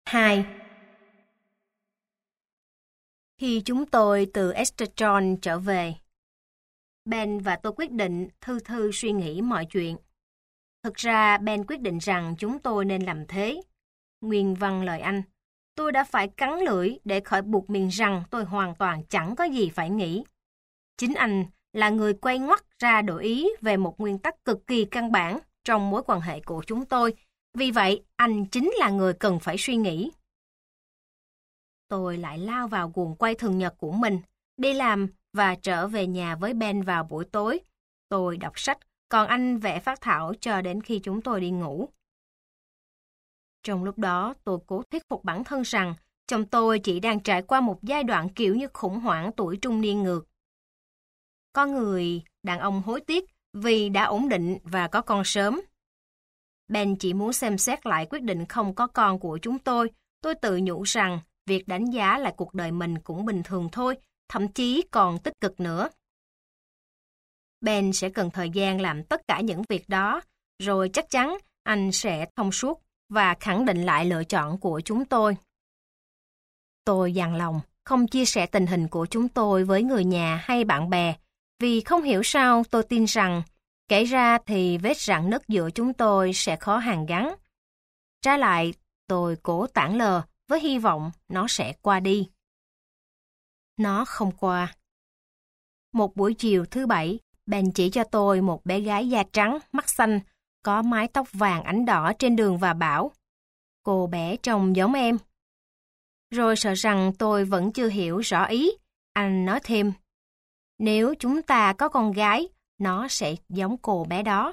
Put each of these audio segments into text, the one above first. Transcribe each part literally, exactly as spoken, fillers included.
hai. Khi chúng tôi từ Esterton trở về, Ben và tôi quyết định thư thư suy nghĩ mọi chuyện. Thực ra Ben quyết định rằng chúng tôi nên làm thế. Nguyên văn lời anh, tôi đã phải cắn lưỡi để khỏi buộc miệng rằng tôi hoàn toàn chẳng có gì phải nghĩ. Chính anh là người quay ngoắt ra đổi ý về một nguyên tắc cực kỳ căn bản trong mối quan hệ của chúng tôi. Vì vậy, anh chính là người cần phải suy nghĩ. Tôi lại lao vào guồng quay thường nhật của mình, đi làm và trở về nhà với Ben vào buổi tối. Tôi đọc sách, còn anh vẽ phác thảo cho đến khi chúng tôi đi ngủ. Trong lúc đó, tôi cố thuyết phục bản thân rằng chồng tôi chỉ đang trải qua một giai đoạn kiểu như khủng hoảng tuổi trung niên ngược. Có người đàn ông hối tiếc vì đã ổn định và có con sớm. Ben chỉ muốn xem xét lại quyết định không có con của chúng tôi. Tôi tự nhủ rằng việc đánh giá lại cuộc đời mình cũng bình thường thôi, thậm chí còn tích cực nữa. Ben sẽ cần thời gian làm tất cả những việc đó, rồi chắc chắn anh sẽ thông suốt và khẳng định lại lựa chọn của chúng tôi. Tôi dằn lòng không chia sẻ tình hình của chúng tôi với người nhà hay bạn bè, vì không hiểu sao tôi tin rằng kể ra thì vết rạn nứt giữa chúng tôi sẽ khó hàn gắn. Trái lại, tôi cố tản lờ với hy vọng nó sẽ qua đi. Nó không qua. Một buổi chiều thứ bảy, Ben chỉ cho tôi một bé gái da trắng, mắt xanh, có mái tóc vàng ánh đỏ trên đường và bảo, cô bé trông giống em. Rồi sợ rằng tôi vẫn chưa hiểu rõ ý, anh nói thêm, nếu chúng ta có con gái, nó sẽ giống cô bé đó.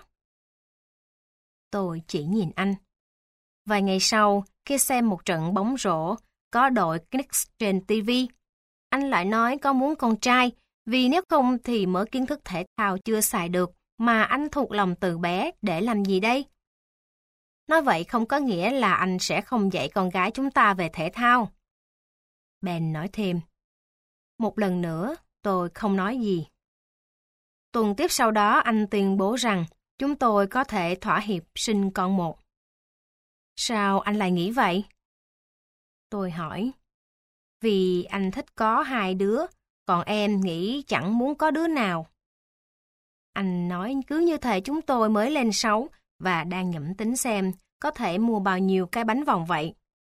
Tôi chỉ nhìn anh. Vài ngày sau, khi xem một trận bóng rổ có đội Knicks trên ti vi, anh lại nói có muốn con trai, vì nếu không thì mớ kiến thức thể thao chưa xài được mà anh thuộc lòng từ bé để làm gì đây? Nói vậy không có nghĩa là anh sẽ không dạy con gái chúng ta về thể thao. Ben nói thêm. Một lần nữa, tôi không nói gì. Tuần tiếp sau đó anh tuyên bố rằng chúng tôi có thể thỏa hiệp sinh con một. Sao anh lại nghĩ vậy? Tôi hỏi. Vì anh thích có hai đứa, còn em nghĩ chẳng muốn có đứa nào. Anh nói cứ như thể chúng tôi mới lên sáu và đang nhẩm tính xem có thể mua bao nhiêu cái bánh vòng vậy.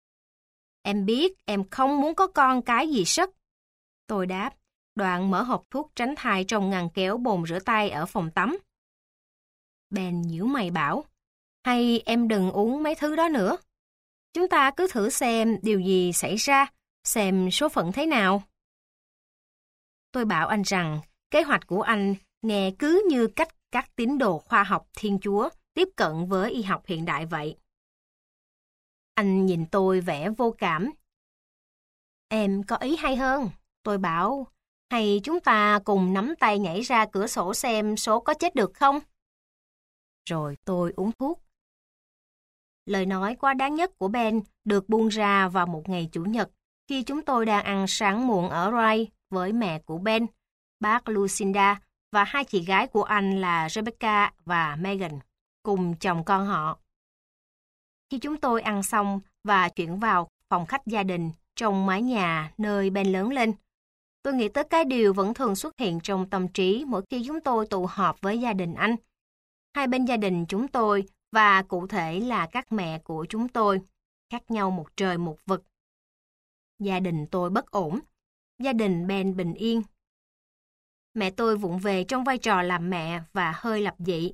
Em biết em không muốn có con cái gì sất. Tôi đáp, đoạn mở hộp thuốc tránh thai trong ngăn kéo bồn rửa tay ở phòng tắm. Ben nhíu mày bảo, hay em đừng uống mấy thứ đó nữa. Chúng ta cứ thử xem điều gì xảy ra, xem số phận thế nào. Tôi bảo anh rằng kế hoạch của anh nghe cứ như cách các tín đồ khoa học Thiên Chúa tiếp cận với y học hiện đại vậy. Anh nhìn tôi vẻ vô cảm. Em có ý hay hơn. Tôi bảo, hay chúng ta cùng nắm tay nhảy ra cửa sổ xem số có chết được không? Rồi tôi uống thuốc. Lời nói quá đáng nhất của Ben được buông ra vào một ngày Chủ nhật khi chúng tôi đang ăn sáng muộn ở Rye với mẹ của Ben, bác Lucinda và hai chị gái của anh là Rebecca và Megan, cùng chồng con họ. Khi chúng tôi ăn xong và chuyển vào phòng khách gia đình trong mái nhà nơi Ben lớn lên, tôi nghĩ tới cái điều vẫn thường xuất hiện trong tâm trí mỗi khi chúng tôi tụ họp với gia đình anh. Hai bên gia đình chúng tôi và cụ thể là các mẹ của chúng tôi, khác nhau một trời một vực. Gia đình tôi bất ổn, gia đình Ben bình yên. Mẹ tôi vụng về trong vai trò làm mẹ và hơi lập dị.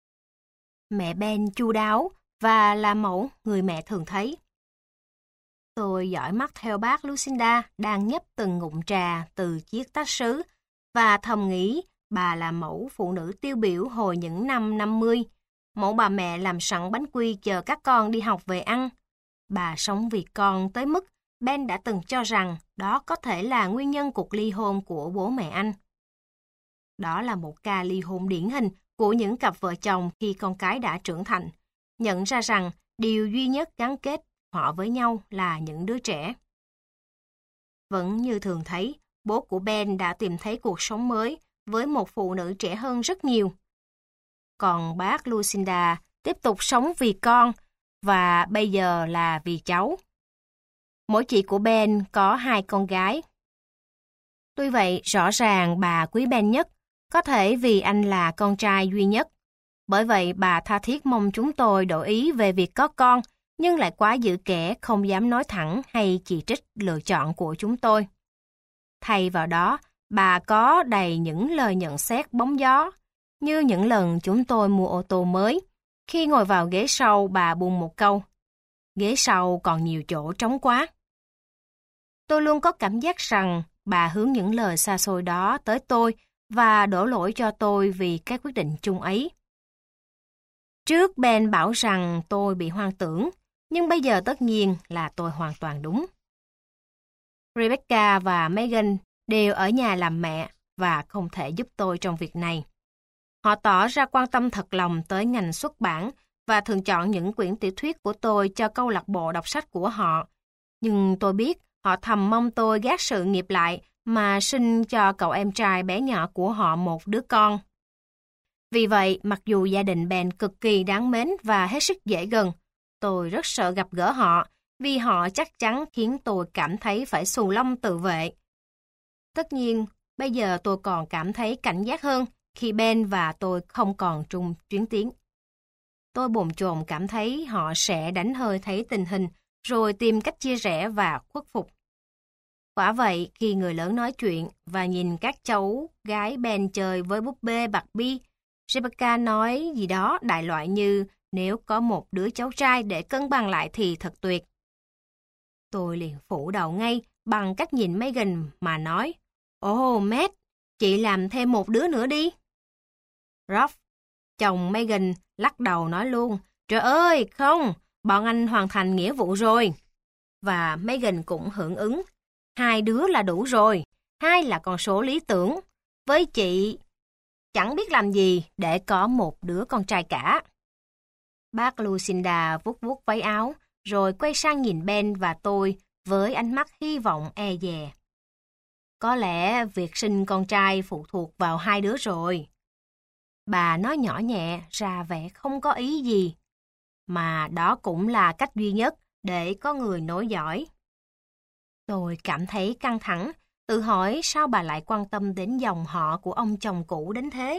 Mẹ Ben chu đáo và là mẫu người mẹ thường thấy. Tôi dõi mắt theo bác Lucinda đang nhấp từng ngụm trà từ chiếc tách sứ và thầm nghĩ bà là mẫu phụ nữ tiêu biểu hồi những năm năm mươi. Mẫu bà mẹ làm sẵn bánh quy chờ các con đi học về ăn. Bà sống vì con tới mức Ben đã từng cho rằng đó có thể là nguyên nhân cuộc ly hôn của bố mẹ anh. Đó là một ca ly hôn điển hình của những cặp vợ chồng khi con cái đã trưởng thành, nhận ra rằng điều duy nhất gắn kết họ với nhau là những đứa trẻ. Vẫn như thường thấy, bố của Ben đã tìm thấy cuộc sống mới với một phụ nữ trẻ hơn rất nhiều. Còn bác Lucinda tiếp tục sống vì con và bây giờ là vì cháu. Mỗi chị của Ben có hai con gái. Tuy vậy, rõ ràng bà quý Ben nhất, có thể vì anh là con trai duy nhất. Bởi vậy, bà tha thiết mong chúng tôi đổi ý về việc có con, nhưng lại quá giữ kẽ không dám nói thẳng hay chỉ trích lựa chọn của chúng tôi. Thay vào đó, bà có đầy những lời nhận xét bóng gió, như những lần chúng tôi mua ô tô mới. Khi ngồi vào ghế sau, bà buông một câu: "Ghế sau còn nhiều chỗ trống quá." Tôi luôn có cảm giác rằng bà hướng những lời xa xôi đó tới tôi và đổ lỗi cho tôi vì cái quyết định chung ấy. Trước Ben bảo rằng tôi bị hoang tưởng, nhưng bây giờ tất nhiên là tôi hoàn toàn đúng. Rebecca và Megan đều ở nhà làm mẹ và không thể giúp tôi trong việc này. Họ tỏ ra quan tâm thật lòng tới ngành xuất bản và thường chọn những quyển tiểu thuyết của tôi cho câu lạc bộ đọc sách của họ. Nhưng tôi biết họ thầm mong tôi gác sự nghiệp lại mà sinh cho cậu em trai bé nhỏ của họ một đứa con. Vì vậy, mặc dù gia đình Ben cực kỳ đáng mến và hết sức dễ gần, tôi rất sợ gặp gỡ họ vì họ chắc chắn khiến tôi cảm thấy phải xù lông tự vệ. Tất nhiên, bây giờ tôi còn cảm thấy cảnh giác hơn khi Ben và tôi không còn chung chuyến tiến. Tôi bồn chồn cảm thấy họ sẽ đánh hơi thấy tình hình rồi tìm cách chia rẽ và khuất phục. Quả vậy, khi người lớn nói chuyện và nhìn các cháu gái Ben chơi với búp bê Barbie, Rebecca nói gì đó đại loại như nếu có một đứa cháu trai để cân bằng lại thì thật tuyệt. Tôi liền phủ đầu ngay bằng cách nhìn Megan mà nói: "Ồ, oh, Matt, chị làm thêm một đứa nữa đi." Ralph, chồng Megan, lắc đầu nói luôn: "Trời ơi, không, bọn anh hoàn thành nghĩa vụ rồi." Và Megan cũng hưởng ứng: "Hai đứa là đủ rồi, hai là con số lý tưởng. Với chị, chẳng biết làm gì để có một đứa con trai cả." Bác Lucinda vuốt vuốt váy áo, rồi quay sang nhìn Ben và tôi với ánh mắt hy vọng e dè. "Có lẽ việc sinh con trai phụ thuộc vào hai đứa rồi." Bà nói nhỏ nhẹ ra vẻ không có ý gì, mà đó cũng là cách duy nhất để có người nối dõi. Tôi cảm thấy căng thẳng, tự hỏi sao bà lại quan tâm đến dòng họ của ông chồng cũ đến thế.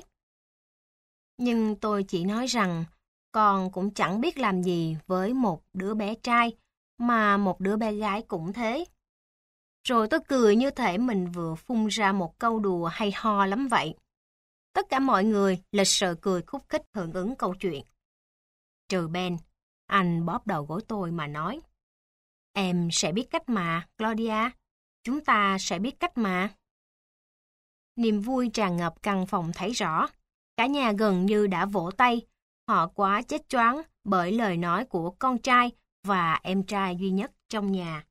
Nhưng tôi chỉ nói rằng con cũng chẳng biết làm gì với một đứa bé trai, mà một đứa bé gái cũng thế. Rồi tôi cười như thể mình vừa phun ra một câu đùa hay ho lắm vậy. Tất cả mọi người lịch sự cười khúc khích hưởng ứng câu chuyện. Trừ Ben, anh bóp đầu gối tôi mà nói: "Em sẽ biết cách mà, Claudia. Chúng ta sẽ biết cách mà." Niềm vui tràn ngập căn phòng thấy rõ. Cả nhà gần như đã vỗ tay. Họ quá chết choáng bởi lời nói của con trai và em trai duy nhất trong nhà.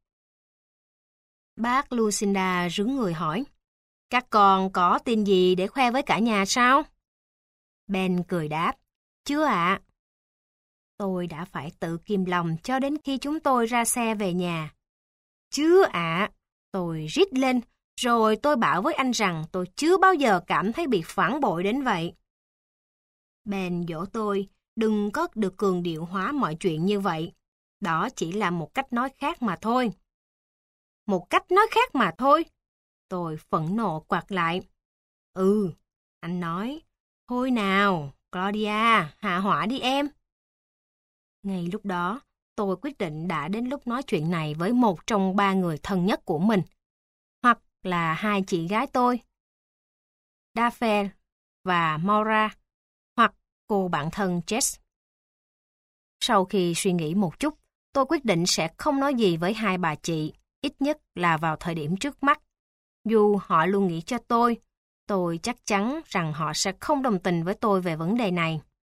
Bác Lucinda rướn người hỏi: "Các con có tin gì để khoe với cả nhà sao?" Ben cười đáp: "Chưa ạ." Tôi đã phải tự kìm lòng cho đến khi chúng tôi ra xe về nhà. "Chưa ạ," tôi rít lên, rồi tôi bảo với anh rằng tôi chưa bao giờ cảm thấy bị phản bội đến vậy. Ben dỗ tôi đừng có được cường điệu hóa mọi chuyện như vậy. Đó chỉ là một cách nói khác mà thôi. Một cách nói khác mà thôi. Tôi phẫn nộ quạt lại. "Ừ," anh nói. "Thôi nào, Claudia, hạ hỏa đi em." Ngay lúc đó, tôi quyết định đã đến lúc nói chuyện này với một trong ba người thân nhất của mình. Hoặc là hai chị gái tôi, Daphne và Maura, hoặc cô bạn thân Jess. Sau khi suy nghĩ một chút, tôi quyết định sẽ không nói gì với hai bà chị, ít nhất là vào thời điểm trước mắt. Dù họ luôn nghĩ cho tôi, tôi chắc chắn rằng họ sẽ không đồng tình với tôi về vấn đề này.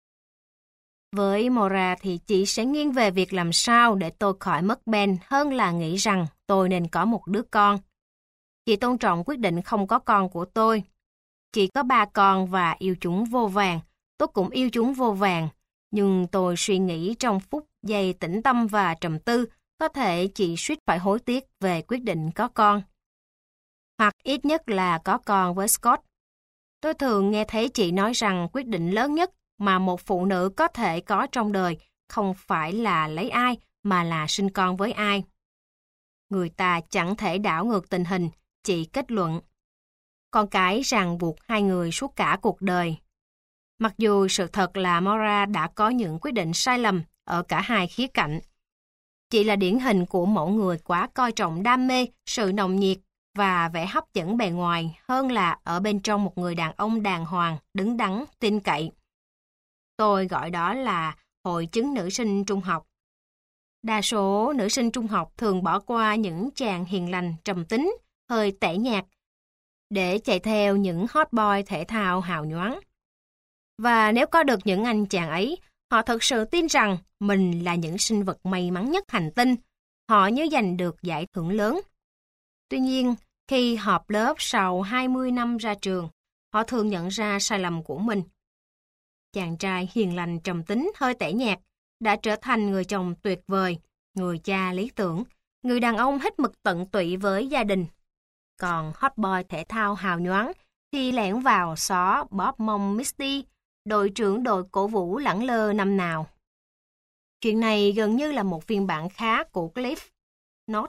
Với Maura thì chị sẽ nghiêng về việc làm sao để tôi khỏi mất Ben hơn là nghĩ rằng tôi nên có một đứa con. Chị tôn trọng quyết định không có con của tôi. Chị có ba con và yêu chúng vô vàn. Tôi cũng yêu chúng vô vàn. Nhưng tôi suy nghĩ trong phút giây tĩnh tâm và trầm tư, có thể chị suýt phải hối tiếc về quyết định có con. Hoặc ít nhất là có con với Scott. Tôi thường nghe thấy chị nói rằng quyết định lớn nhất mà một phụ nữ có thể có trong đời không phải là lấy ai, mà là sinh con với ai. người ta chẳng thể đảo ngược tình hình, chị kết luận. Con cái ràng buộc hai người suốt cả cuộc đời. Mặc dù sự thật là Maura đã có những quyết định sai lầm ở cả hai khía cạnh. Chị là điển hình của mẫu người quá coi trọng đam mê, sự nồng nhiệt và vẻ hấp dẫn bề ngoài hơn là ở bên trong một người đàn ông đàng hoàng, đứng đắn, tin cậy. Tôi gọi đó là hội chứng nữ sinh trung học. Đa số nữ sinh trung học thường bỏ qua những chàng hiền lành, trầm tính, hơi tẻ nhạt, để chạy theo những hot boy thể thao hào nhoáng. Và nếu có được những anh chàng ấy, họ thật sự tin rằng mình là những sinh vật may mắn nhất hành tinh, họ nhớ giành được giải thưởng lớn. Tuy nhiên, khi họp lớp sau hai mươi năm ra trường, họ thường nhận ra sai lầm của mình. Chàng trai hiền lành trầm tính hơi tẻ nhạt đã trở thành người chồng tuyệt vời, người cha lý tưởng, người đàn ông hết mực tận tụy với gia đình. Còn hot boy thể thao hào nhoáng thì lẻn vào xó bóp mông Misty, đội trưởng đội cổ vũ lẳng lơ năm nào. Chuyện này gần như là một phiên bản khá của Cliff Note.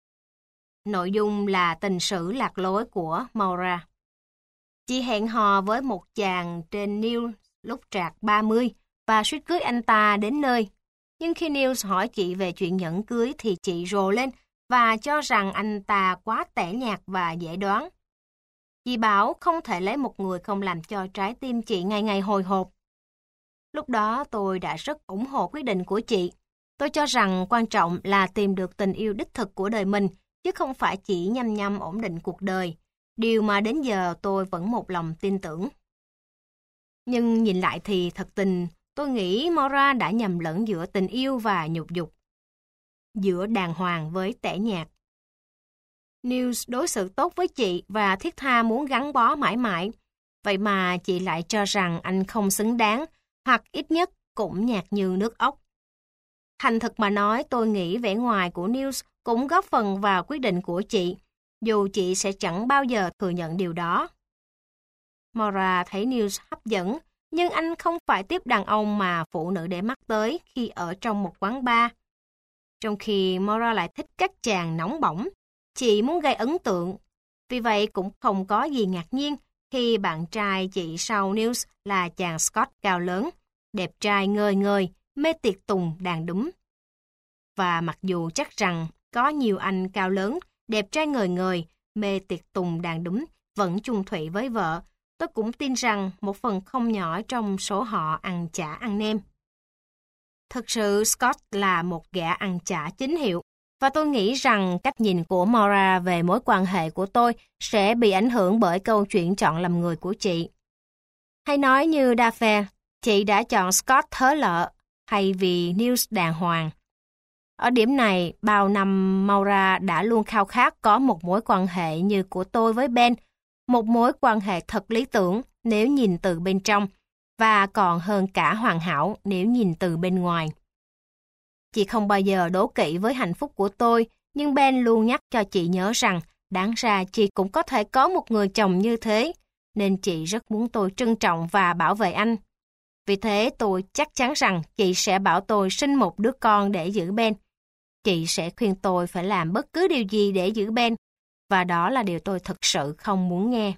Nội dung là tình sử lạc lối của Maura. Chị hẹn hò với một chàng trên News lúc trạc ba mươi và suýt cưới anh ta đến nơi. Nhưng khi News hỏi chị về chuyện nhẫn cưới thì chị rồ lên và cho rằng anh ta quá tẻ nhạt và dễ đoán. Chị bảo không thể lấy một người không làm cho trái tim chị ngày ngày hồi hộp. Lúc đó tôi đã rất ủng hộ quyết định của chị. Tôi cho rằng quan trọng là tìm được tình yêu đích thực của đời mình, chứ không phải chỉ nhăm nhăm ổn định cuộc đời. Điều mà đến giờ tôi vẫn một lòng tin tưởng. Nhưng nhìn lại thì thật tình, tôi nghĩ Maura đã nhầm lẫn giữa tình yêu và nhục dục. Giữa đàng hoàng với tẻ nhạt. News đối xử tốt với chị và thiết tha muốn gắn bó mãi mãi. Vậy mà chị lại cho rằng anh không xứng đáng, hoặc ít nhất cũng nhạt như nước ốc. Thành thực mà nói, tôi nghĩ vẻ ngoài của News cũng góp phần vào quyết định của chị, dù chị sẽ chẳng bao giờ thừa nhận điều đó. Maura thấy News hấp dẫn, nhưng anh không phải tiếp đàn ông mà phụ nữ để mắt tới khi ở trong một quán bar. Trong khi Maura lại thích các chàng nóng bỏng, chị muốn gây ấn tượng. Vì vậy cũng không có gì ngạc nhiên khi bạn trai chị sau News là chàng Scott cao lớn, đẹp trai ngời ngời, mê tiệc tùng đàn đúng. Và mặc dù chắc rằng có nhiều anh cao lớn, đẹp trai ngời ngời, mê tiệc tùng đàn đúng vẫn chung thủy với vợ, tôi cũng tin rằng một phần không nhỏ trong số họ ăn chả ăn nem. Thực sự Scott là một gã ăn chả chính hiệu, và tôi nghĩ rằng cách nhìn của Maura về mối quan hệ của tôi sẽ bị ảnh hưởng bởi câu chuyện chọn làm người của chị. Hay nói như Daphne, chị đã chọn Scott thớ lợ hay vì News đàng hoàng. Ở điểm này, bao năm Maura đã luôn khao khát có một mối quan hệ như của tôi với Ben, một mối quan hệ thật lý tưởng nếu nhìn từ bên trong, và còn hơn cả hoàn hảo nếu nhìn từ bên ngoài. Chị không bao giờ đố kỵ với hạnh phúc của tôi, nhưng Ben luôn nhắc cho chị nhớ rằng đáng ra chị cũng có thể có một người chồng như thế, nên chị rất muốn tôi trân trọng và bảo vệ anh. Vì thế tôi chắc chắn rằng chị sẽ bảo tôi sinh một đứa con để giữ Ben. Chị sẽ khuyên tôi phải làm bất cứ điều gì để giữ Ben, và đó là điều tôi thực sự không muốn nghe.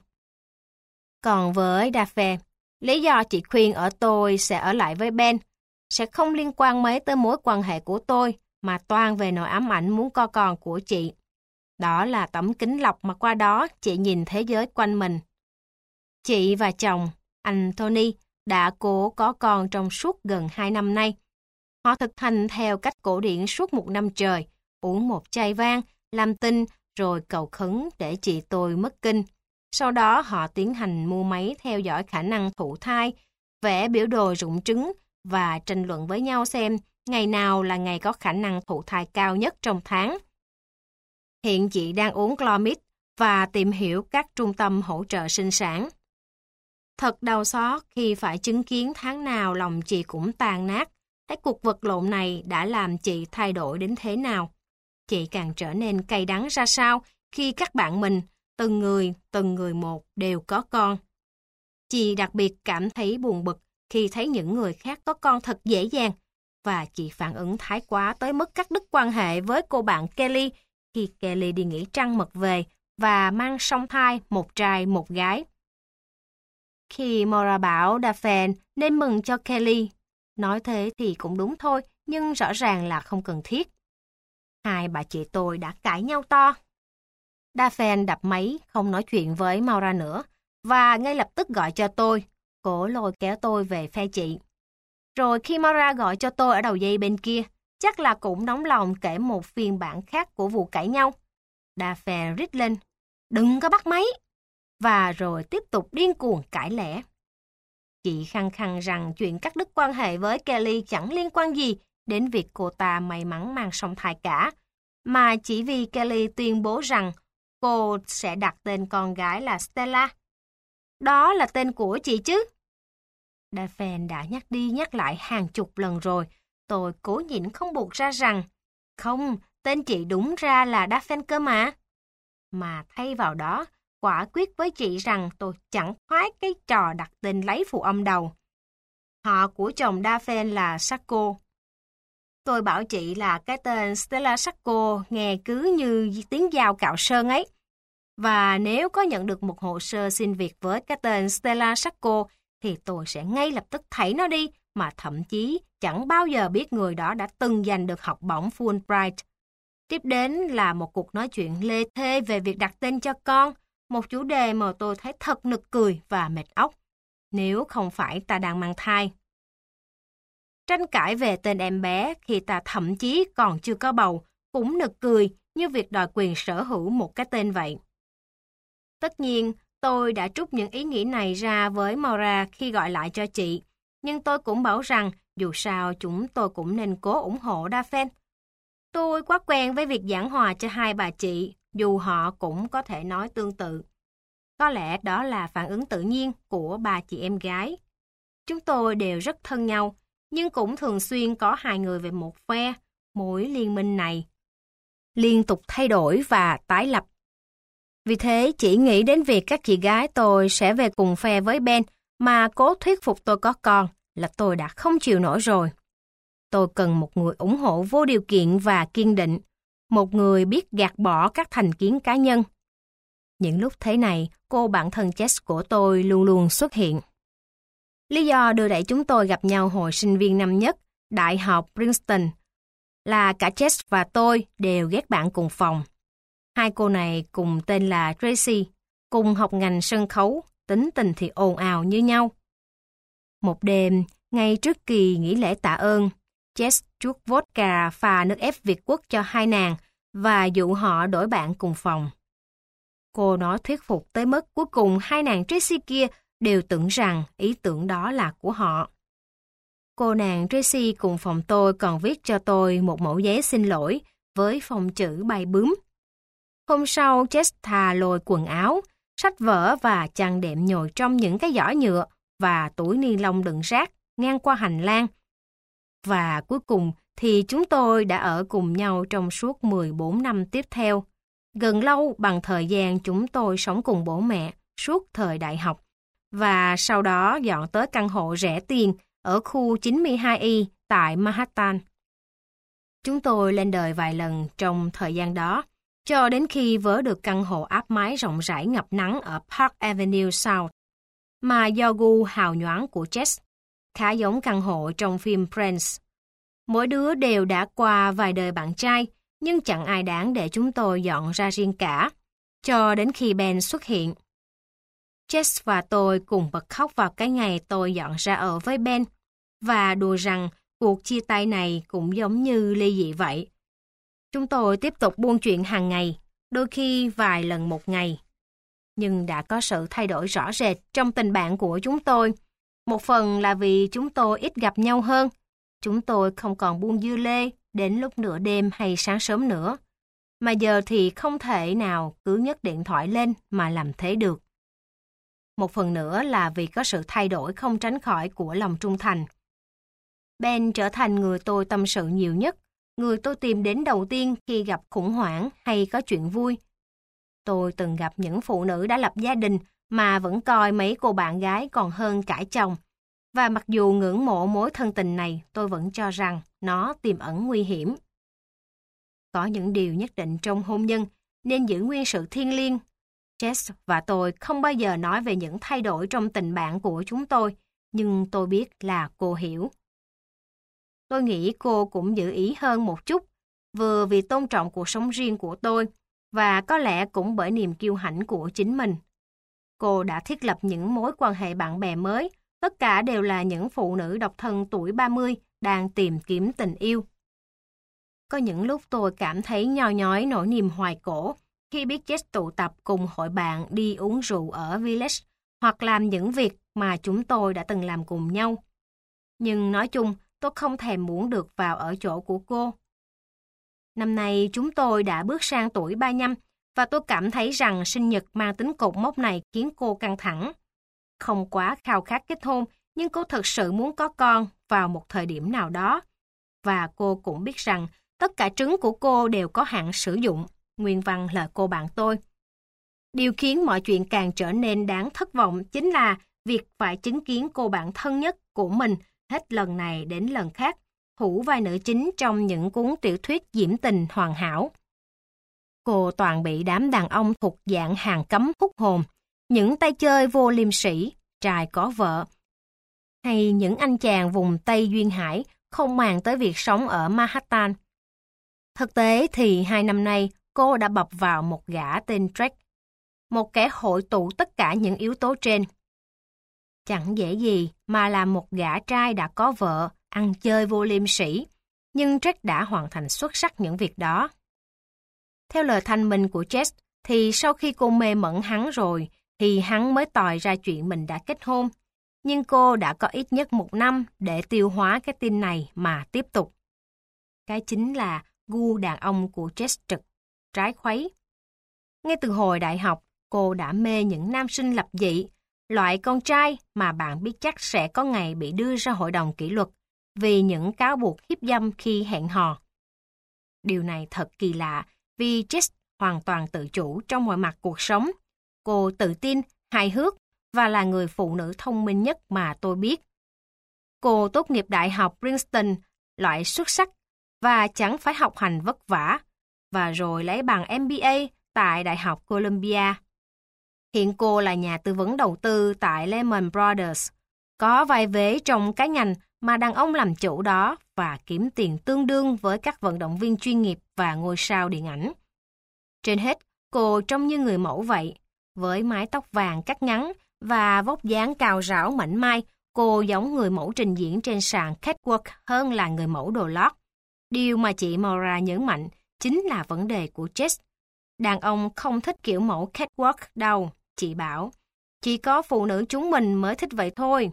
Còn với Daphne, lý do chị khuyên ở tôi sẽ ở lại với Ben sẽ không liên quan mấy tới mối quan hệ của tôi, mà toan về nỗi ám ảnh muốn có con của chị. Đó là tấm kính lọc mà qua đó chị nhìn thế giới quanh mình. Chị và chồng, anh Tony, đã cố có con trong suốt gần hai năm nay. Họ thực hành theo cách cổ điển suốt một năm trời, uống một chai vang, làm tinh, rồi cầu khấn để chị tôi mất kinh. Sau đó họ tiến hành mua máy theo dõi khả năng thụ thai, vẽ biểu đồ rụng trứng và tranh luận với nhau xem ngày nào là ngày có khả năng thụ thai cao nhất trong tháng. Hiện chị đang uống Clomid và tìm hiểu các trung tâm hỗ trợ sinh sản. Thật đau xót khi phải chứng kiến tháng nào lòng chị cũng tan nát. Thấy cuộc vật lộn này đã làm chị thay đổi đến thế nào. Chị càng trở nên cay đắng ra sao khi các bạn mình, từng người, từng người một đều có con. Chị đặc biệt cảm thấy buồn bực khi thấy những người khác có con thật dễ dàng, và chị phản ứng thái quá tới mức cắt đứt quan hệ với cô bạn Kelly khi Kelly đi nghỉ trăng mật về và mang song thai một trai một gái. Khi Maura bảo Daphne nên mừng cho Kelly, nói thế thì cũng đúng thôi, nhưng rõ ràng là không cần thiết. Hai bà chị tôi đã cãi nhau to. Daphne đập máy, không nói chuyện với Maura nữa, và ngay lập tức gọi cho tôi, cố lôi kéo tôi về phe chị. Rồi khi Maura gọi cho tôi ở đầu dây bên kia, chắc là cũng nóng lòng kể một phiên bản khác của vụ cãi nhau. Daphne rít lên, đừng có bắt máy, và rồi tiếp tục điên cuồng cãi lẽ. Chị khăng khăng rằng chuyện cắt đứt quan hệ với Kelly chẳng liên quan gì đến việc cô ta may mắn mang song thai cả, mà chỉ vì Kelly tuyên bố rằng cô sẽ đặt tên con gái là Stella. Đó là tên của chị chứ? Daphne đã nhắc đi nhắc lại hàng chục lần rồi, tôi cố nhịn không buộc ra rằng không, tên chị đúng ra là Daphne cơ mà. Mà thay vào đó, quả quyết với chị rằng tôi chẳng khoái cái trò đặt tên lấy phụ âm đầu. Họ của chồng Daphne là Sacco. Tôi bảo chị là cái tên Stella Sacco nghe cứ như tiếng dao cạo sơn ấy. Và nếu có nhận được một hồ sơ xin việc với cái tên Stella Sacco thì tôi sẽ ngay lập tức thảy nó đi, mà thậm chí chẳng bao giờ biết người đó đã từng giành được học bổng Fulbright. Tiếp đến là một cuộc nói chuyện lê thê về việc đặt tên cho con, một chủ đề mà tôi thấy thật nực cười và mệt óc, nếu không phải ta đang mang thai. Tranh cãi về tên em bé khi ta thậm chí còn chưa có bầu cũng nực cười như việc đòi quyền sở hữu một cái tên vậy. Tất nhiên, tôi đã trút những ý nghĩ này ra với Maura khi gọi lại cho chị, nhưng tôi cũng bảo rằng dù sao chúng tôi cũng nên cố ủng hộ Daphne. Tôi quá quen với việc giảng hòa cho hai bà chị, dù họ cũng có thể nói tương tự. Có lẽ đó là phản ứng tự nhiên của ba chị em gái. Chúng tôi đều rất thân nhau, nhưng cũng thường xuyên có hai người về một phe, mối liên minh này liên tục thay đổi và tái lập. Vì thế, chỉ nghĩ đến việc các chị gái tôi sẽ về cùng phe với Ben mà cố thuyết phục tôi có con là tôi đã không chịu nổi rồi. Tôi cần một người ủng hộ vô điều kiện và kiên định, một người biết gạt bỏ các thành kiến cá nhân. Những lúc thế này, cô bạn thân Jess của tôi luôn luôn xuất hiện. Lý do đưa đẩy chúng tôi gặp nhau hồi sinh viên năm nhất, Đại học Princeton, là cả Jess và tôi đều ghét bạn cùng phòng. Hai cô này cùng tên là Tracy, cùng học ngành sân khấu, tính tình thì ồn ào như nhau. Một đêm, ngay trước kỳ nghỉ lễ tạ ơn, Jess chuốc vodka pha nước ép Việt Quốc cho hai nàng và dụ họ đổi bạn cùng phòng. Cô nói thuyết phục tới mức cuối cùng hai nàng Tracy kia đều tưởng rằng ý tưởng đó là của họ. Cô nàng Tracy cùng phòng tôi còn viết cho tôi một mẫu giấy xin lỗi với phông chữ bay bướm. Hôm sau, Jess thà lôi quần áo, sách vở và chăn đệm nhồi trong những cái giỏ nhựa và túi ni lông đựng rác ngang qua hành lang. Và cuối cùng thì chúng tôi đã ở cùng nhau trong suốt mười bốn năm tiếp theo, gần lâu bằng thời gian chúng tôi sống cùng bố mẹ suốt thời đại học, và sau đó dọn tới căn hộ rẻ tiền ở khu chín mươi hai Y tại Manhattan. Chúng tôi lên đời vài lần trong thời gian đó, cho đến khi vớ được căn hộ áp mái rộng rãi ngập nắng ở Park Avenue South, mà do gu hào nhoáng của Jess, khá giống căn hộ trong phim Friends. Mỗi đứa đều đã qua vài đời bạn trai, nhưng chẳng ai đáng để chúng tôi dọn ra riêng cả, cho đến khi Ben xuất hiện. Jess và tôi cùng bật khóc vào cái ngày tôi dọn ra ở với Ben, và đùa rằng cuộc chia tay này cũng giống như ly dị vậy. Chúng tôi tiếp tục buôn chuyện hàng ngày, đôi khi vài lần một ngày. Nhưng đã có sự thay đổi rõ rệt trong tình bạn của chúng tôi. Một phần là vì chúng tôi ít gặp nhau hơn. Chúng tôi không còn buôn dưa lê đến lúc nửa đêm hay sáng sớm nữa. Mà giờ thì không thể nào cứ nhấc điện thoại lên mà làm thế được. Một phần nữa là vì có sự thay đổi không tránh khỏi của lòng trung thành. Ben trở thành người tôi tâm sự nhiều nhất, người tôi tìm đến đầu tiên khi gặp khủng hoảng hay có chuyện vui. Tôi từng gặp những phụ nữ đã lập gia đình mà vẫn coi mấy cô bạn gái còn hơn cãi chồng. Và mặc dù ngưỡng mộ mối thân tình này, tôi vẫn cho rằng nó tiềm ẩn nguy hiểm. Có những điều nhất định trong hôn nhân nên giữ nguyên sự thiêng liêng. Jess và tôi không bao giờ nói về những thay đổi trong tình bạn của chúng tôi, nhưng tôi biết là cô hiểu. Tôi nghĩ cô cũng giữ ý hơn một chút, vừa vì tôn trọng cuộc sống riêng của tôi, và có lẽ cũng bởi niềm kiêu hãnh của chính mình. Cô đã thiết lập những mối quan hệ bạn bè mới, tất cả đều là những phụ nữ độc thân tuổi ba mươi đang tìm kiếm tình yêu. Có những lúc tôi cảm thấy nhoi nhói nỗi niềm hoài cổ khi biết Jess tụ tập cùng hội bạn đi uống rượu ở Village hoặc làm những việc mà chúng tôi đã từng làm cùng nhau. Nhưng nói chung, tôi không thèm muốn được vào ở chỗ của cô. Năm nay chúng tôi đã bước sang tuổi ba mươi lăm và tôi cảm thấy rằng sinh nhật mang tính cột mốc này khiến cô căng thẳng. Không quá khao khát kết hôn, nhưng cô thực sự muốn có con vào một thời điểm nào đó. Và cô cũng biết rằng tất cả trứng của cô đều có hạn sử dụng, nguyên văn lời cô bạn tôi. Điều khiến mọi chuyện càng trở nên đáng thất vọng chính là việc phải chứng kiến cô bạn thân nhất của mình hết lần này đến lần khác thủ vai nữ chính trong những cuốn tiểu thuyết diễm tình hoàn hảo. Cô toàn bị đám đàn ông thuộc dạng hàng cấm hút hồn, những tay chơi vô liêm sỉ, trai có vợ, hay những anh chàng vùng Tây Duyên Hải không màng tới việc sống ở Manhattan. Thực tế thì hai năm nay cô đã bập vào một gã tên Drake, một kẻ hội tụ tất cả những yếu tố trên. Chẳng dễ gì mà là một gã trai đã có vợ, ăn chơi vô liêm sỉ, nhưng Drake đã hoàn thành xuất sắc những việc đó. Theo lời thanh minh của Jess, thì sau khi cô mê mẩn hắn rồi, thì hắn mới tòi ra chuyện mình đã kết hôn. Nhưng cô đã có ít nhất một năm để tiêu hóa cái tin này mà tiếp tục. Cái chính là gu đàn ông của Jess trực, trái khuấy. Ngay từ hồi đại học, cô đã mê những nam sinh lập dị, loại con trai mà bạn biết chắc sẽ có ngày bị đưa ra hội đồng kỷ luật vì những cáo buộc hiếp dâm khi hẹn hò. Điều này thật kỳ lạ vì Jess hoàn toàn tự chủ trong mọi mặt cuộc sống. Cô tự tin, hài hước và là người phụ nữ thông minh nhất mà tôi biết. Cô tốt nghiệp Đại học Princeton, loại xuất sắc và chẳng phải học hành vất vả, và rồi lấy bằng em bê a tại Đại học Columbia. Hiện cô là nhà tư vấn đầu tư tại Lehman Brothers, có vai vế trong cái ngành mà đàn ông làm chủ đó và kiếm tiền tương đương với các vận động viên chuyên nghiệp và ngôi sao điện ảnh. Trên hết, cô trông như người mẫu vậy, với mái tóc vàng cắt ngắn và vóc dáng cao ráo mảnh mai, cô giống người mẫu trình diễn trên sàn catwalk hơn là người mẫu đồ lót. Điều mà chị Maura nhấn mạnh chính là vấn đề của Jess. Đàn ông không thích kiểu mẫu catwalk đâu, chị bảo. Chỉ có phụ nữ chúng mình mới thích vậy thôi.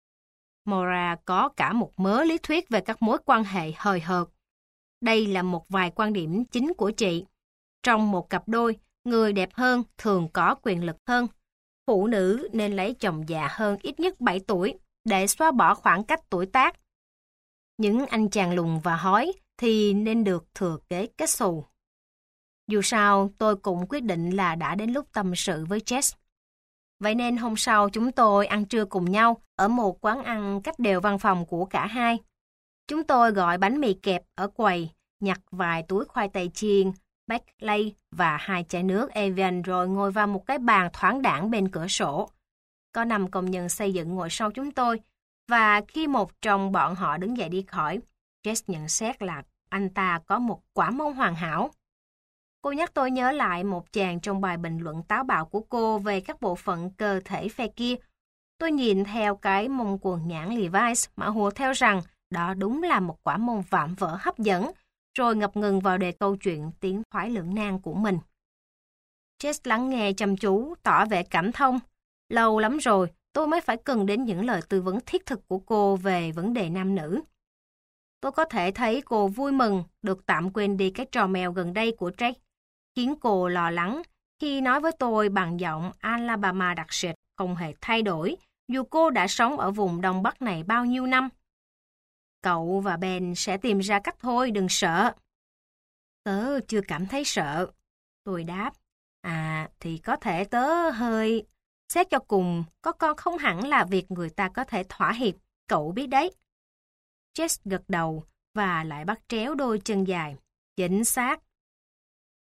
Maura có cả một mớ lý thuyết về các mối quan hệ hời hợt. Đây là một vài quan điểm chính của chị. Trong một cặp đôi, người đẹp hơn thường có quyền lực hơn. Phụ nữ nên lấy chồng già hơn ít nhất bảy tuổi để xóa bỏ khoảng cách tuổi tác. Những anh chàng lùn và hói thì nên được thừa kế kết xù. Dù sao, tôi cũng quyết định là đã đến lúc tâm sự với Jess. Vậy nên hôm sau chúng tôi ăn trưa cùng nhau ở một quán ăn cách đều văn phòng của cả hai. Chúng tôi gọi bánh mì kẹp ở quầy, nhặt vài túi khoai tây chiên, bách lay và hai chai nước Evian rồi ngồi vào một cái bàn thoáng đãng bên cửa sổ. Có năm công nhân xây dựng ngồi sau chúng tôi, và khi một trong bọn họ đứng dậy đi khỏi, Jess nhận xét là anh ta có một quả mông hoàn hảo. Cô nhắc tôi nhớ lại một chàng trong bài bình luận táo bạo của cô về các bộ phận cơ thể phe kia. Tôi nhìn theo cái mông quần nhãn Levi's mà hùa theo rằng đó đúng là một quả mông vạm vỡ hấp dẫn, rồi ngập ngừng vào đề câu chuyện tiếng thoái lưỡng nan của mình. Jess lắng nghe chăm chú, tỏ vẻ cảm thông. Lâu lắm rồi, tôi mới phải cần đến những lời tư vấn thiết thực của cô về vấn đề nam nữ. Tôi có thể thấy cô vui mừng được tạm quên đi cái trò mèo gần đây của Drake, khiến cô lo lắng khi nói với tôi bằng giọng Alabama đặc sệt không hề thay đổi, dù cô đã sống ở vùng Đông Bắc này bao nhiêu năm. Cậu và Ben sẽ tìm ra cách thôi, đừng sợ. Tớ chưa cảm thấy sợ. Tôi đáp. À, thì có thể tớ hơi... Xét cho cùng, có con không hẳn là việc người ta có thể thỏa hiệp, cậu biết đấy. Jess gật đầu và lại bắt tréo đôi chân dài. Chính xác,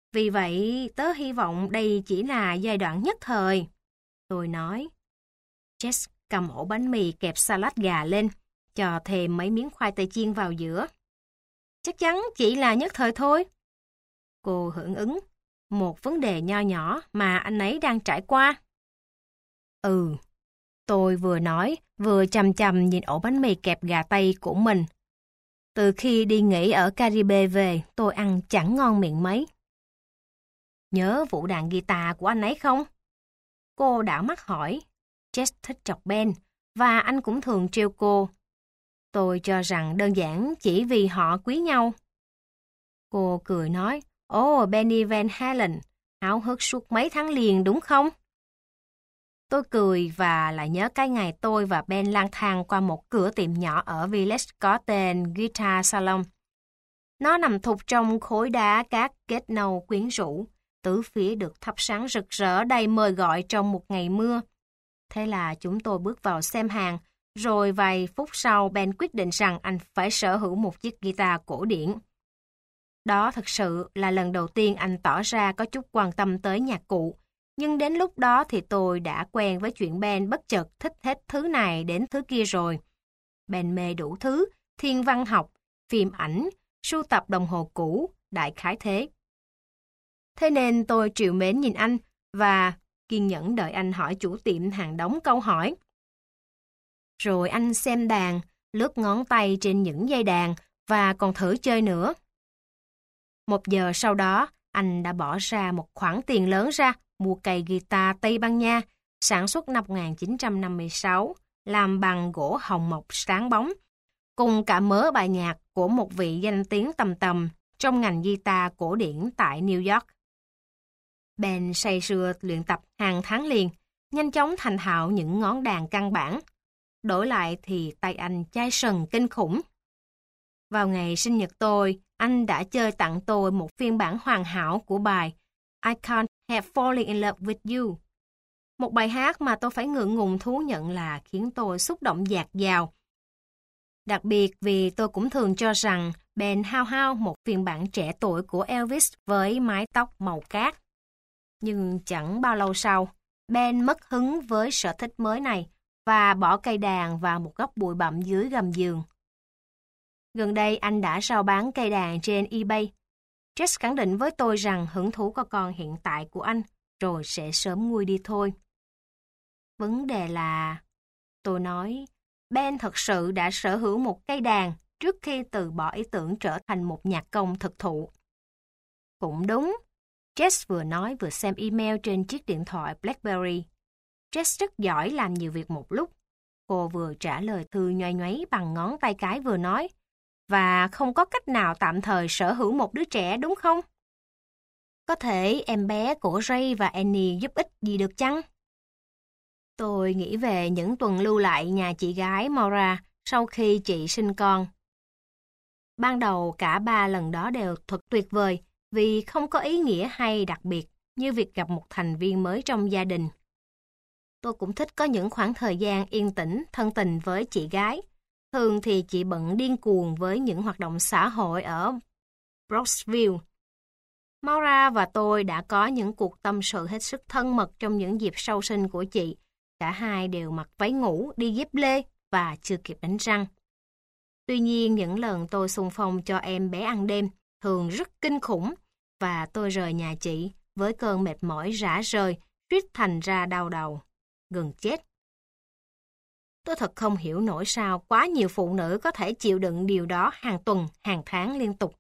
Vì vậy, tớ hy vọng đây chỉ là giai đoạn nhất thời. Tôi nói. Jess cầm ổ bánh mì kẹp salad gà lên, cho thêm mấy miếng khoai tây chiên vào giữa. Chắc chắn chỉ là nhất thời thôi. Cô hưởng ứng. Một vấn đề nho nhỏ mà anh ấy đang trải qua. Ừ, tôi vừa nói, vừa chằm chằm nhìn ổ bánh mì kẹp gà tây của mình. Từ khi đi nghỉ ở Caribe về, tôi ăn chẳng ngon miệng mấy. Nhớ vụ đàn guitar của anh ấy không? Cô đảo mắt hỏi. Jess thích chọc Ben, và anh cũng thường trêu cô. Tôi cho rằng đơn giản chỉ vì họ quý nhau. Cô cười nói, ồ, oh, Benny Van Halen, háo hức suốt mấy tháng liền đúng không? Tôi cười và lại nhớ cái ngày tôi và Ben lang thang qua một cửa tiệm nhỏ ở Village có tên Guitar Salon. Nó nằm thụt trong khối đá cát kết nâu quyến rũ, tứ phía được thắp sáng rực rỡ đầy mời gọi trong một ngày mưa. Thế là chúng tôi bước vào xem hàng, rồi vài phút sau Ben quyết định rằng anh phải sở hữu một chiếc guitar cổ điển. Đó thực sự là lần đầu tiên anh tỏ ra có chút quan tâm tới nhạc cụ, nhưng đến lúc đó thì tôi đã quen với chuyện Ben bất chợt thích hết thứ này đến thứ kia rồi. Ben mê đủ thứ, thiên văn học, phim ảnh, sưu tập đồng hồ cũ, đại khái thế. Thế nên tôi trìu mến nhìn anh và kiên nhẫn đợi anh hỏi chủ tiệm hàng đống câu hỏi. Rồi anh xem đàn, lướt ngón tay trên những dây đàn và còn thử chơi nữa. Một giờ sau đó, anh đã bỏ ra một khoản tiền lớn ra mua cây guitar Tây Ban Nha, sản xuất năm một nghìn chín trăm năm mươi sáu, làm bằng gỗ hồng mộc sáng bóng, cùng cả mớ bài nhạc của một vị danh tiếng tầm tầm trong ngành guitar cổ điển tại New York. Ben say sưa luyện tập hàng tháng liền, nhanh chóng thành thạo những ngón đàn căn bản. Đổi lại thì tay anh chai sần kinh khủng. Vào ngày sinh nhật tôi, anh đã chơi tặng tôi một phiên bản hoàn hảo của bài I Can't Help Falling in Love with You. Một bài hát mà tôi phải ngượng ngùng thú nhận là khiến tôi xúc động dạt dào. Đặc biệt vì tôi cũng thường cho rằng Ben hao hao một phiên bản trẻ tuổi của Elvis với mái tóc màu cát. Nhưng chẳng bao lâu sau, Ben mất hứng với sở thích mới này và bỏ cây đàn vào một góc bụi bặm dưới gầm giường. Gần đây anh đã rao bán cây đàn trên eBay. Jess khẳng định với tôi rằng hứng thú có con hiện tại của anh rồi sẽ sớm nguôi đi thôi. Vấn đề là... Tôi nói, Ben thật sự đã sở hữu một cây đàn trước khi từ bỏ ý tưởng trở thành một nhạc công thực thụ. Cũng đúng. Jess vừa nói vừa xem email trên chiếc điện thoại BlackBerry. Jess rất giỏi làm nhiều việc một lúc. Cô vừa trả lời thư nhoay nhoáy bằng ngón tay cái vừa nói. Và không có cách nào tạm thời sở hữu một đứa trẻ đúng không? Có thể em bé của Ray và Annie giúp ích gì được chăng? Tôi nghĩ về những tuần lưu lại nhà chị gái Maura sau khi chị sinh con. Ban đầu cả ba lần đó đều thật tuyệt vời vì không có ý nghĩa hay đặc biệt như việc gặp một thành viên mới trong gia đình. Tôi cũng thích có những khoảng thời gian yên tĩnh, thân tình với chị gái. Thường thì chị bận điên cuồng với những hoạt động xã hội ở Brooksville. Maura và tôi đã có những cuộc tâm sự hết sức thân mật trong những dịp sau sinh của chị. Cả hai đều mặc váy ngủ, đi dép lê và chưa kịp đánh răng. Tuy nhiên, những lần tôi xung phong cho em bé ăn đêm thường rất kinh khủng và tôi rời nhà chị với cơn mệt mỏi rã rời, suýt thành ra đau đầu, gần chết. Tôi thật không hiểu nổi sao quá nhiều phụ nữ có thể chịu đựng điều đó hàng tuần, hàng tháng liên tục.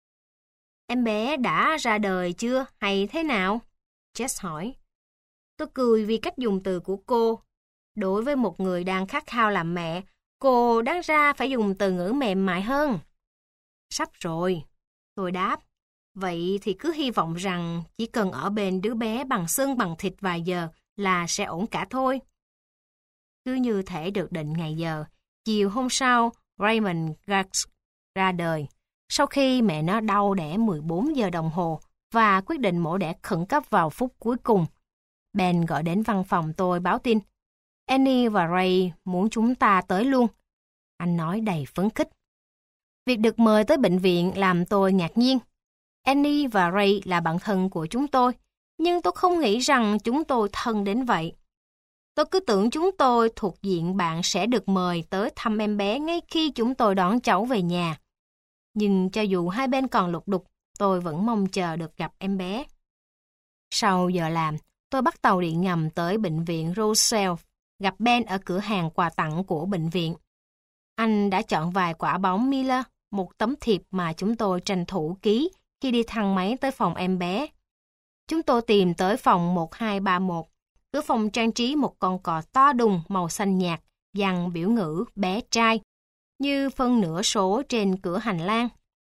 Em bé đã ra đời chưa hay thế nào? Jess hỏi. Tôi cười vì cách dùng từ của cô. Đối với một người đang khát khao làm mẹ, cô đáng ra phải dùng từ ngữ mềm mại hơn. Sắp rồi, tôi đáp. Vậy thì cứ hy vọng rằng chỉ cần ở bên đứa bé bằng xương bằng thịt vài giờ là sẽ ổn cả thôi. Cứ như thể được định ngày giờ, chiều hôm sau, Raymond Garx ra đời. Sau khi mẹ nó đau đẻ mười bốn giờ đồng hồ và quyết định mổ đẻ khẩn cấp vào phút cuối cùng, Ben gọi đến văn phòng tôi báo tin. Annie và Ray muốn chúng ta tới luôn. Anh nói đầy phấn khích. Việc được mời tới bệnh viện làm tôi ngạc nhiên. Annie và Ray là bạn thân của chúng tôi, nhưng tôi không nghĩ rằng chúng tôi thân đến vậy. Tôi cứ tưởng chúng tôi thuộc diện bạn sẽ được mời tới thăm em bé ngay khi chúng tôi đón cháu về nhà. Nhưng cho dù hai bên còn lục đục, tôi vẫn mong chờ được gặp em bé. Sau giờ làm, tôi bắt tàu điện ngầm tới bệnh viện Roosevelt, gặp Ben ở cửa hàng quà tặng của bệnh viện. Anh đã chọn vài quả bóng Miller, một tấm thiệp mà chúng tôi tranh thủ ký khi đi thang máy tới phòng em bé. Chúng tôi tìm tới phòng một hai ba mốt, cửa phòng trang trí một con cò to đùng màu xanh nhạt, dàn biểu ngữ bé trai, như phân nửa số trên cửa hành lang.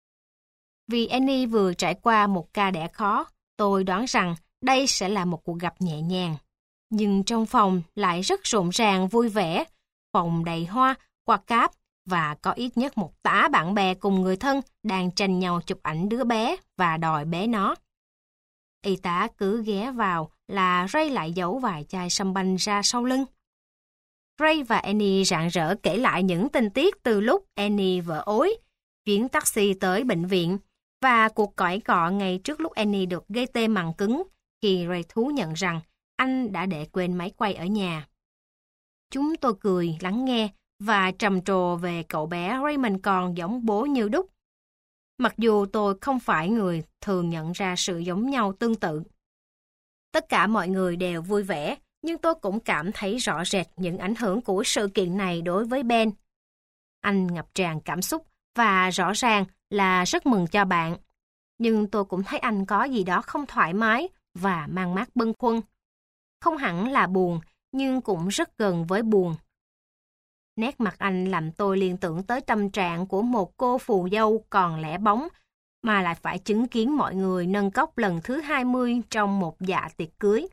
Vì Annie vừa trải qua một ca đẻ khó, tôi đoán rằng đây sẽ là một cuộc gặp nhẹ nhàng. Nhưng trong phòng lại rất rộn ràng vui vẻ, phòng đầy hoa, quà cáp và có ít nhất một tá bạn bè cùng người thân đang tranh nhau chụp ảnh đứa bé và đòi bé nó. Y tá cứ ghé vào là Ray lại giấu vài chai sâm banh ra sau lưng. Ray và Annie rạng rỡ kể lại những tình tiết từ lúc Annie vợ ối, chuyến taxi tới bệnh viện và cuộc cãi cọ ngay trước lúc Annie được gây tê màng cứng khi Ray thú nhận rằng anh đã để quên máy quay ở nhà. Chúng tôi cười, lắng nghe và trầm trồ về cậu bé Raymond còn giống bố như đúc. Mặc dù tôi không phải người thường nhận ra sự giống nhau tương tự. Tất cả mọi người đều vui vẻ, nhưng tôi cũng cảm thấy rõ rệt những ảnh hưởng của sự kiện này đối với Ben. Anh ngập tràn cảm xúc và rõ ràng là rất mừng cho bạn. Nhưng tôi cũng thấy anh có gì đó không thoải mái và mang mát bâng khuâng. Không hẳn là buồn, nhưng cũng rất gần với buồn. Nét mặt anh làm tôi liên tưởng tới tâm trạng của một cô phù dâu còn lẻ bóng, mà lại phải chứng kiến mọi người nâng cốc lần thứ hai mươi trong một dạ tiệc cưới.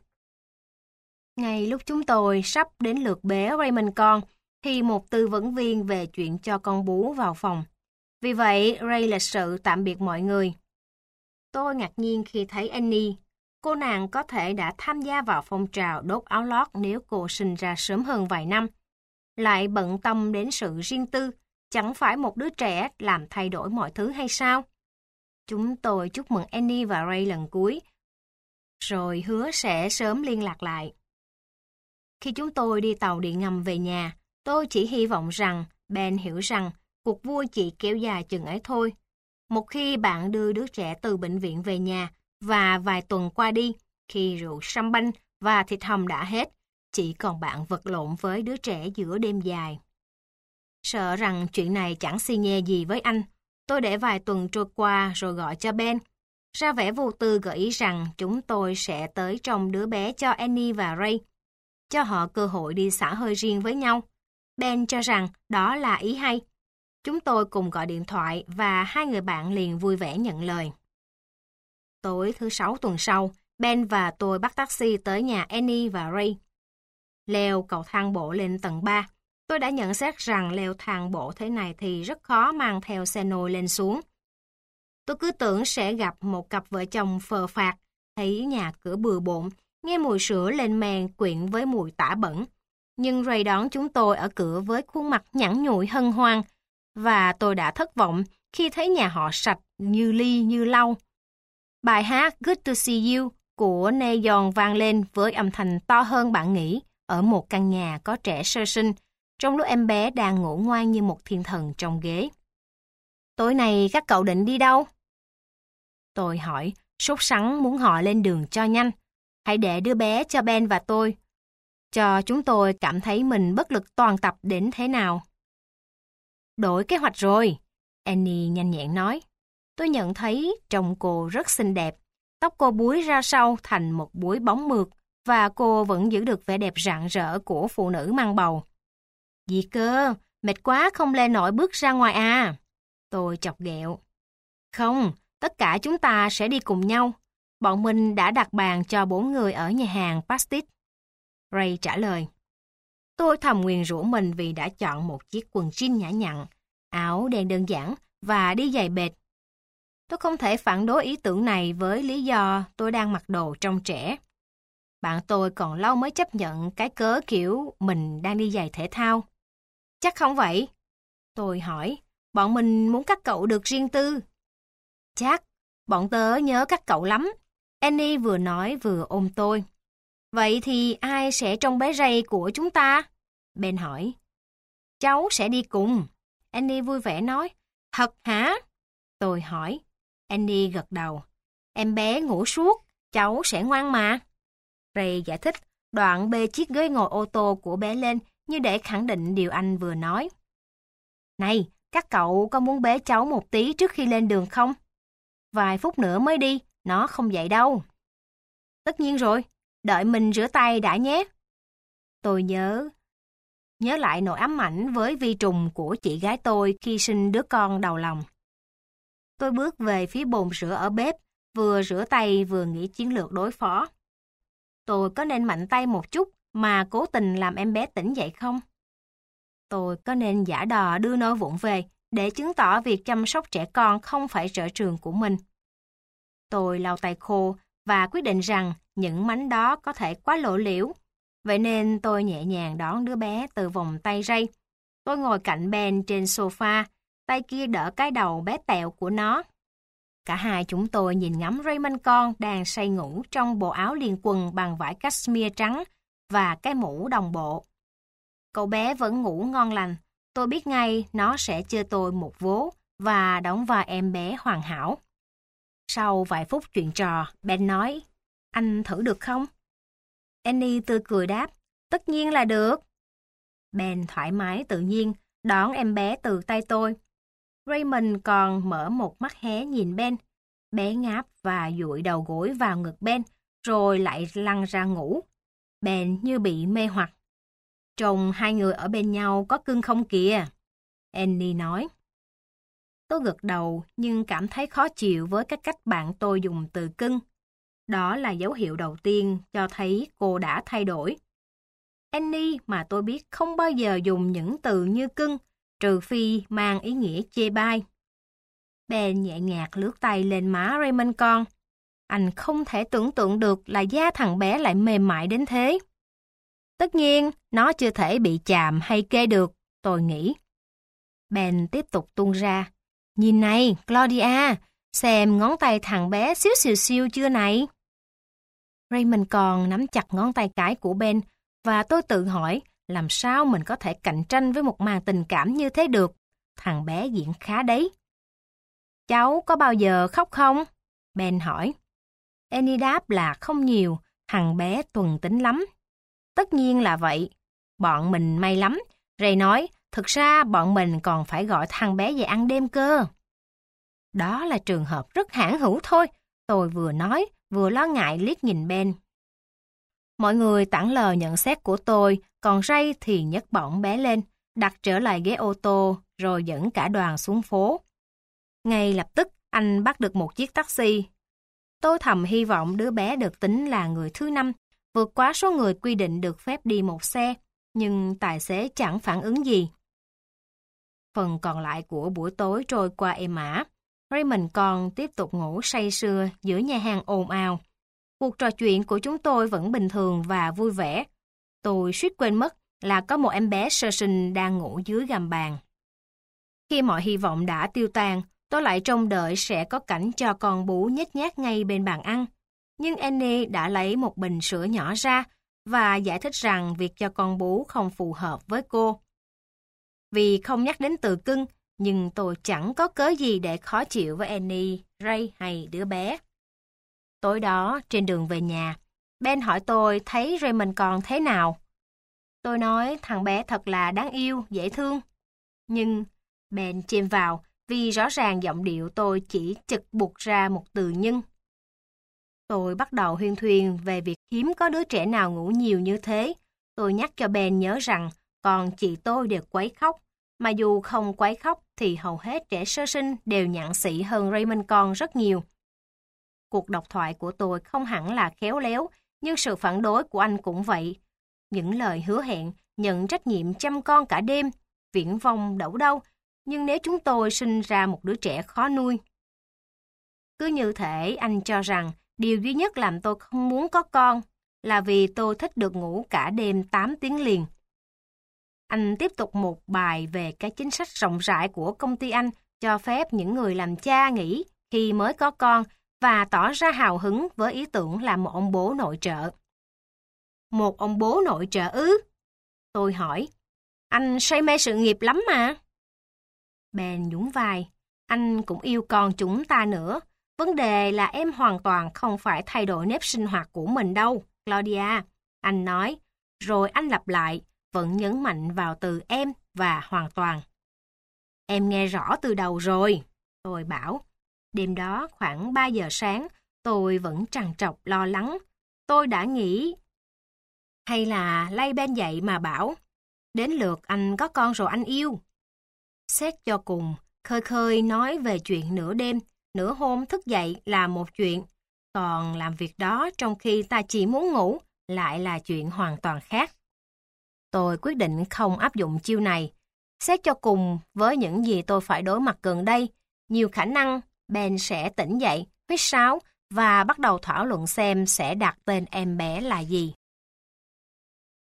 Ngay lúc chúng tôi sắp đến lượt bế Raymond con, thì một tư vấn viên về chuyện cho con bú vào phòng. Vì vậy, Ray lịch sự tạm biệt mọi người. Tôi ngạc nhiên khi thấy Annie. Cô nàng có thể đã tham gia vào phong trào đốt áo lót nếu cô sinh ra sớm hơn vài năm. Lại bận tâm đến sự riêng tư, chẳng phải một đứa trẻ làm thay đổi mọi thứ hay sao? Chúng tôi chúc mừng Annie và Ray lần cuối, rồi hứa sẽ sớm liên lạc lại. Khi chúng tôi đi tàu điện ngầm về nhà, tôi chỉ hy vọng rằng Ben hiểu rằng cuộc vui chỉ kéo dài chừng ấy thôi. Một khi bạn đưa đứa trẻ từ bệnh viện về nhà và vài tuần qua đi, khi rượu sâm banh và thịt hầm đã hết, chỉ còn bạn vật lộn với đứa trẻ giữa đêm dài. Sợ rằng chuyện này chẳng xi nhê gì với anh, tôi để vài tuần trôi qua rồi gọi cho Ben. Ra vẻ vô tư gợi ý rằng chúng tôi sẽ tới trông đứa bé cho Annie và Ray, cho họ cơ hội đi xả hơi riêng với nhau. Ben cho rằng đó là ý hay. Chúng tôi cùng gọi điện thoại và hai người bạn liền vui vẻ nhận lời. Tối thứ sáu tuần sau, Ben và tôi bắt taxi tới nhà Annie và Ray. Leo cầu thang bộ lên tầng ba. Tôi đã nhận xét rằng leo thang bộ thế này thì rất khó mang theo xe nôi lên xuống. Tôi cứ tưởng sẽ gặp một cặp vợ chồng phờ phạc, thấy nhà cửa bừa bộn, nghe mùi sữa lên men quyện với mùi tả bẩn. Nhưng Ray đón chúng tôi ở cửa với khuôn mặt nhẵn nhụi hân hoan, và tôi đã thất vọng khi thấy nhà họ sạch như ly như lau. Bài hát Good to See You của Neil Young vang lên với âm thanh to hơn bạn nghĩ ở một căn nhà có trẻ sơ sinh, trong lúc em bé đang ngủ ngoan như một thiên thần trong ghế. Tối nay các cậu định đi đâu? Tôi hỏi, sốt sắng muốn họ lên đường cho nhanh. Hãy để đứa bé cho Ben và tôi, cho chúng tôi cảm thấy mình bất lực toàn tập đến thế nào. Đổi kế hoạch rồi, Annie nhanh nhẹn nói. Tôi nhận thấy trông cô rất xinh đẹp. Tóc cô búi ra sau thành một búi bóng mượt, và cô vẫn giữ được vẻ đẹp rạng rỡ của phụ nữ mang bầu. Gì cơ, mệt quá không lên nổi bước ra ngoài à? Tôi chọc ghẹo. Không, tất cả chúng ta sẽ đi cùng nhau. Bọn mình đã đặt bàn cho bốn người ở nhà hàng Pastis. Ray trả lời. Tôi thầm nguyền rủa mình vì đã chọn một chiếc quần jean nhã nhặn, áo đen đơn giản và đi giày bệt. Tôi không thể phản đối ý tưởng này với lý do tôi đang mặc đồ trông trẻ. Bạn tôi còn lâu mới chấp nhận cái cớ kiểu mình đang đi giày thể thao. Chắc không vậy? Tôi hỏi, bọn mình muốn các cậu được riêng tư. Chắc, bọn tớ nhớ các cậu lắm. Annie vừa nói vừa ôm tôi. Vậy thì ai sẽ trông bé Ray của chúng ta? Ben hỏi. Cháu sẽ đi cùng. Annie vui vẻ nói. Thật hả? Tôi hỏi. Annie gật đầu. Em bé ngủ suốt, cháu sẽ ngoan mà. Ray giải thích, đoạn bê chiếc ghế ngồi ô tô của bé lên như để khẳng định điều anh vừa nói. Này, các cậu có muốn bế cháu một tí trước khi lên đường không? Vài phút nữa mới đi, nó không dậy đâu. Tất nhiên rồi, đợi mình rửa tay đã nhé. Tôi nhớ, nhớ lại nỗi ám ảnh với vi trùng của chị gái tôi khi sinh đứa con đầu lòng. Tôi bước về phía bồn rửa ở bếp, vừa rửa tay vừa nghĩ chiến lược đối phó. Tôi có nên mạnh tay một chút mà cố tình làm em bé tỉnh dậy không? Tôi có nên giả đò đưa nôi vụn về để chứng tỏ việc chăm sóc trẻ con không phải sở trường của mình? Tôi lau tay khô và quyết định rằng những mánh đó có thể quá lộ liễu. Vậy nên tôi nhẹ nhàng đón đứa bé từ vòng tay Ray. Tôi ngồi cạnh Ben trên sofa, tay kia đỡ cái đầu bé tẹo của nó. Cả hai chúng tôi nhìn ngắm Raymond con đang say ngủ trong bộ áo liền quần bằng vải cashmere trắng và cái mũ đồng bộ. Cậu bé vẫn ngủ ngon lành. Tôi biết ngay nó sẽ chơi tôi một vố và đóng vai em bé hoàn hảo. Sau vài phút chuyện trò, Ben nói, anh thử được không? Annie tươi cười đáp, tất nhiên là được. Ben thoải mái tự nhiên, đón em bé từ tay tôi. Raymond còn mở một mắt hé nhìn Ben. Bé ngáp và dụi đầu gối vào ngực Ben, rồi lại lăn ra ngủ. Ben như bị mê hoặc. Trông hai người ở bên nhau có cưng không kìa? Annie nói. Tôi gật đầu nhưng cảm thấy khó chịu với cái cách bạn tôi dùng từ cưng. Đó là dấu hiệu đầu tiên cho thấy cô đã thay đổi. Annie mà tôi biết không bao giờ dùng những từ như cưng, trừ phi mang ý nghĩa chê bai. Ben nhẹ nhàng lướt tay lên má Raymond con. Anh không thể tưởng tượng được là da thằng bé lại mềm mại đến thế. Tất nhiên, nó chưa thể bị chạm hay kê được, tôi nghĩ. Ben tiếp tục tuôn ra. Nhìn này, Claudia, xem ngón tay thằng bé xíu xìu xiu chưa này? Raymond còn nắm chặt ngón tay cái của Ben và tôi tự hỏi làm sao mình có thể cạnh tranh với một màn tình cảm như thế được. Thằng bé diễn khá đấy. Cháu có bao giờ khóc không? Ben hỏi. Annie đáp là không nhiều, thằng bé tuần tính lắm. Tất nhiên là vậy. Bọn mình may lắm. Ray nói, thực ra bọn mình còn phải gọi thằng bé về ăn đêm cơ. Đó là trường hợp rất hãn hữu thôi. Tôi vừa nói, vừa lo ngại liếc nhìn Ben. Mọi người tản lờ nhận xét của tôi, còn Ray thì nhấc bổng bé lên, đặt trở lại ghế ô tô, rồi dẫn cả đoàn xuống phố. Ngay lập tức, anh bắt được một chiếc taxi. Tôi thầm hy vọng đứa bé được tính là người thứ năm, vượt quá số người quy định được phép đi một xe, nhưng tài xế chẳng phản ứng gì. Phần còn lại của buổi tối trôi qua êm ả. Raymond còn tiếp tục ngủ say sưa giữa nhà hàng ồn ào. Cuộc trò chuyện của chúng tôi vẫn bình thường và vui vẻ. Tôi suýt quên mất là có một em bé sơ sinh đang ngủ dưới gầm bàn. Khi mọi hy vọng đã tiêu tan, tôi lại trông đợi sẽ có cảnh cho con bú nhếch nhác ngay bên bàn ăn. Nhưng Annie đã lấy một bình sữa nhỏ ra và giải thích rằng việc cho con bú không phù hợp với cô. Vì không nhắc đến từ cưng, nhưng tôi chẳng có cớ gì để khó chịu với Annie, Ray hay đứa bé. Tối đó, trên đường về nhà, Ben hỏi tôi thấy Raymond con thế nào. Tôi nói thằng bé thật là đáng yêu, dễ thương. Nhưng Ben chêm vào vì rõ ràng giọng điệu tôi chỉ chực buộc ra một từ nhưng. Tôi bắt đầu huyên thuyên về việc hiếm có đứa trẻ nào ngủ nhiều như thế. Tôi nhắc cho Ben nhớ rằng con chị tôi đều quấy khóc. Mà dù không quấy khóc thì hầu hết trẻ sơ sinh đều nhặng xị hơn Raymond con rất nhiều. Cuộc độc thoại của tôi không hẳn là khéo léo, nhưng sự phản đối của anh cũng vậy. Những lời hứa hẹn, nhận trách nhiệm chăm con cả đêm, viển vông đậu đâu, nhưng nếu chúng tôi sinh ra một đứa trẻ khó nuôi. Cứ như thể anh cho rằng điều duy nhất làm tôi không muốn có con là vì tôi thích được ngủ cả đêm tám tiếng liền. Anh tiếp tục một bài về cái chính sách rộng rãi của công ty anh cho phép những người làm cha nghỉ khi mới có con và tỏ ra hào hứng với ý tưởng là một ông bố nội trợ. Một ông bố nội trợ ư? Tôi hỏi. Anh say mê sự nghiệp lắm mà. Ben nhún vai. Anh cũng yêu con chúng ta nữa. Vấn đề là em hoàn toàn không phải thay đổi nếp sinh hoạt của mình đâu, Claudia. Anh nói, rồi anh lặp lại, vẫn nhấn mạnh vào từ em và hoàn toàn. Em nghe rõ từ đầu rồi, tôi bảo. Đêm đó khoảng ba giờ sáng, tôi vẫn trằn trọc lo lắng. Tôi đã nghĩ... Hay là lay Ben dậy mà bảo, đến lượt anh có con rồi anh yêu. Xét cho cùng, khơi khơi nói về chuyện nửa đêm, nửa hôm thức dậy là một chuyện, còn làm việc đó trong khi ta chỉ muốn ngủ lại là chuyện hoàn toàn khác. Tôi quyết định không áp dụng chiêu này. Xét cho cùng, với những gì tôi phải đối mặt gần đây, nhiều khả năng Ben sẽ tỉnh dậy, huýt sáo và bắt đầu thảo luận xem sẽ đặt tên em bé là gì.